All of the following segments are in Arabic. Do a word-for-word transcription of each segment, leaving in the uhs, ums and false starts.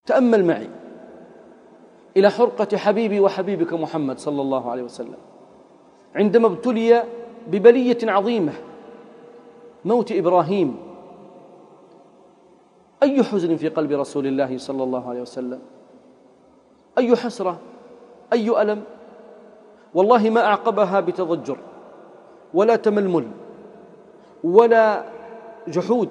تأمل معي إلى حرقة حبيبي وحبيبك محمد صلى الله عليه وسلم عندما ابتلي ببلية عظيمة، موت إبراهيم. أي حزن في قلب رسول الله صلى الله عليه وسلم، أي حسرة، أي ألم. والله ما أعقبها بتضجر ولا تململ ولا جحود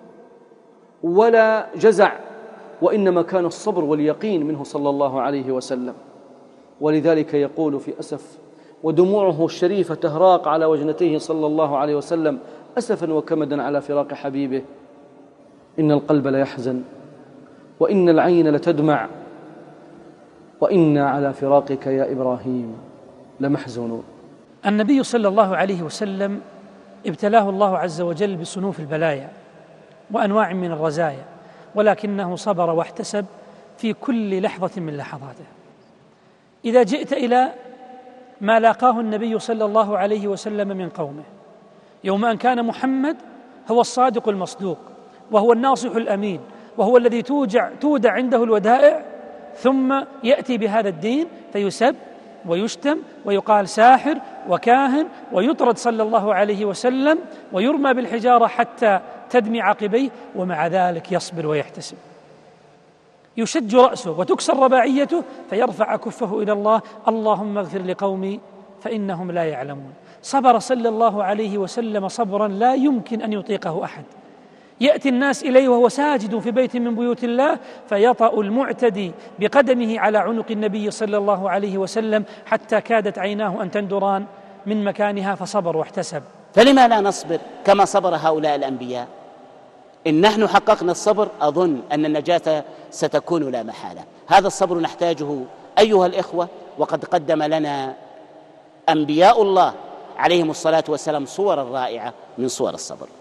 ولا جزع، وإنما كان الصبر واليقين منه صلى الله عليه وسلم. ولذلك يقول في أسف ودموعه الشريفة تهراق على وجنتيه صلى الله عليه وسلم أسفا وكمدا على فراق حبيبه: إن القلب ليحزن وإن العين لتدمع وإنا على فراقك يا إبراهيم لمحزونون. النبي صلى الله عليه وسلم ابتلاه الله عز وجل بصنوف البلايا وأنواع من الرزايا، ولكنه صبر واحتسب في كل لحظة من لحظاته. إذا جئت إلى ما لاقاه النبي صلى الله عليه وسلم من قومه يوم أن كان محمد هو الصادق المصدوق وهو الناصح الأمين وهو الذي توجع تودع عنده الودائع، ثم يأتي بهذا الدين فيسب ويشتم ويقال ساحر وكاهن ويطرد صلى الله عليه وسلم ويرمى بالحجارة حتى تدمي عقبيه، ومع ذلك يصبر ويحتسب. يشج رأسه وتكسر رباعيته فيرفع كفه إلى الله: اللهم اغفر لقومي فإنهم لا يعلمون. صبر صلى الله عليه وسلم صبرا لا يمكن أن يطيقه أحد. يأتي الناس إليه وهو ساجد في بيت من بيوت الله فيطأ المعتدي بقدمه على عنق النبي صلى الله عليه وسلم حتى كادت عيناه أن تندران من مكانها، فصبر واحتسب. فلما لا نصبر كما صبر هؤلاء الأنبياء؟ إن نحن حققنا الصبر أظن أن النجاة ستكون لا محالة. هذا الصبر نحتاجه أيها الإخوة، وقد قدم لنا أنبياء الله عليهم الصلاة والسلام صورا رائعة من صور الصبر.